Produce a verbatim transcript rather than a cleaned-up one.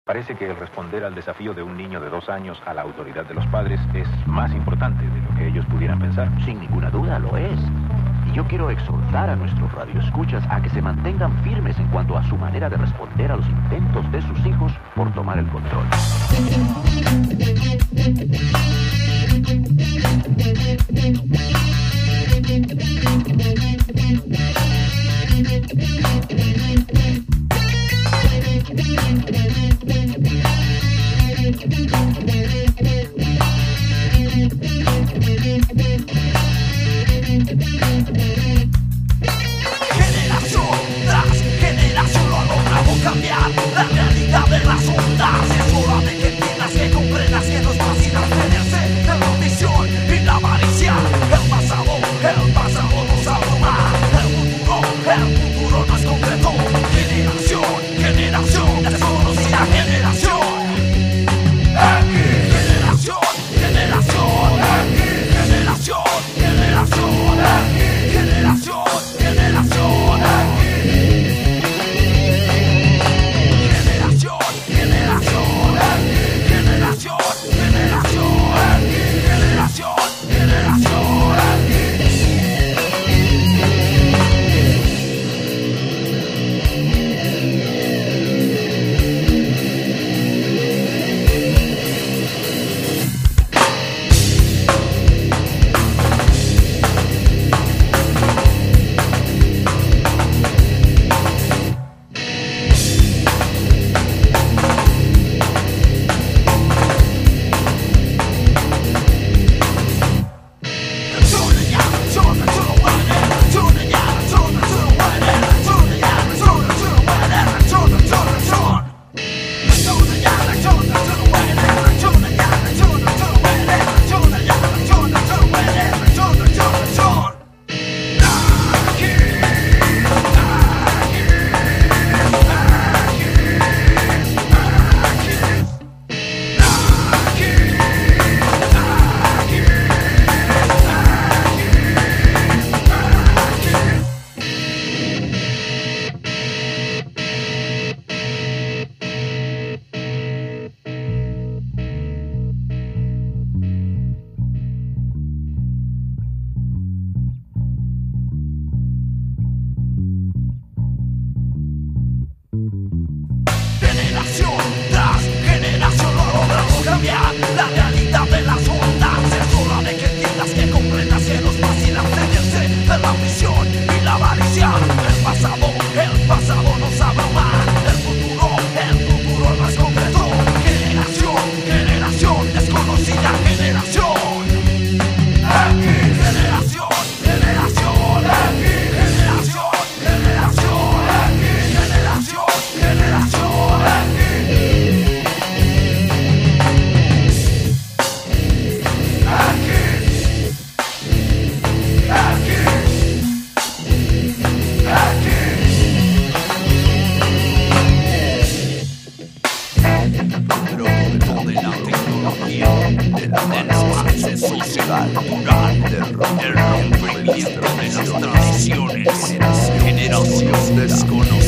Parece que el responder al desafío de un niño de dos años a la autoridad de los padres es más importante de lo que ellos pudieran pensar. Sin ninguna duda lo es. Y yo quiero exhortar a nuestros radioescuchas a que se mantengan firmes en cuanto a su manera de responder a los intentos de sus hijos por tomar el control. Generación tras generación lo ha logrado cambiar la realidad de las ondas. Es hora de que entiendas, que comprendas que no es fácil abstenerse de la ambición y la avaricia. El pasado, el pasado nos abruma. El futuro, el futuro no es concreto. Generación, generación desconocida, generación. Aquí, generación, generación. Aquí, generación, generación. Aquí, generación, generación. Aquí, generación, generación. Aquí, generación, generación. Aquí, generación, generación. Aquí. Generación tras generación lo ha logrado cambiar la realidad de las ondas. Es hora de que entiendas, que comprendas que no es fácil abstenerse de la ambición y la avaricia. El pasado, el pasado nos abruma. El futuro, el futuro no es concreto. Generación, generación desconocida, generación. Aquí, generación, generación. Aquí, generación, generación. Aquí, generación, generación. Aquí. Aquí. Aquí. Producto de la tecnología, del avance social, cultural, del rompimiento de las tradiciones, generación desconocida.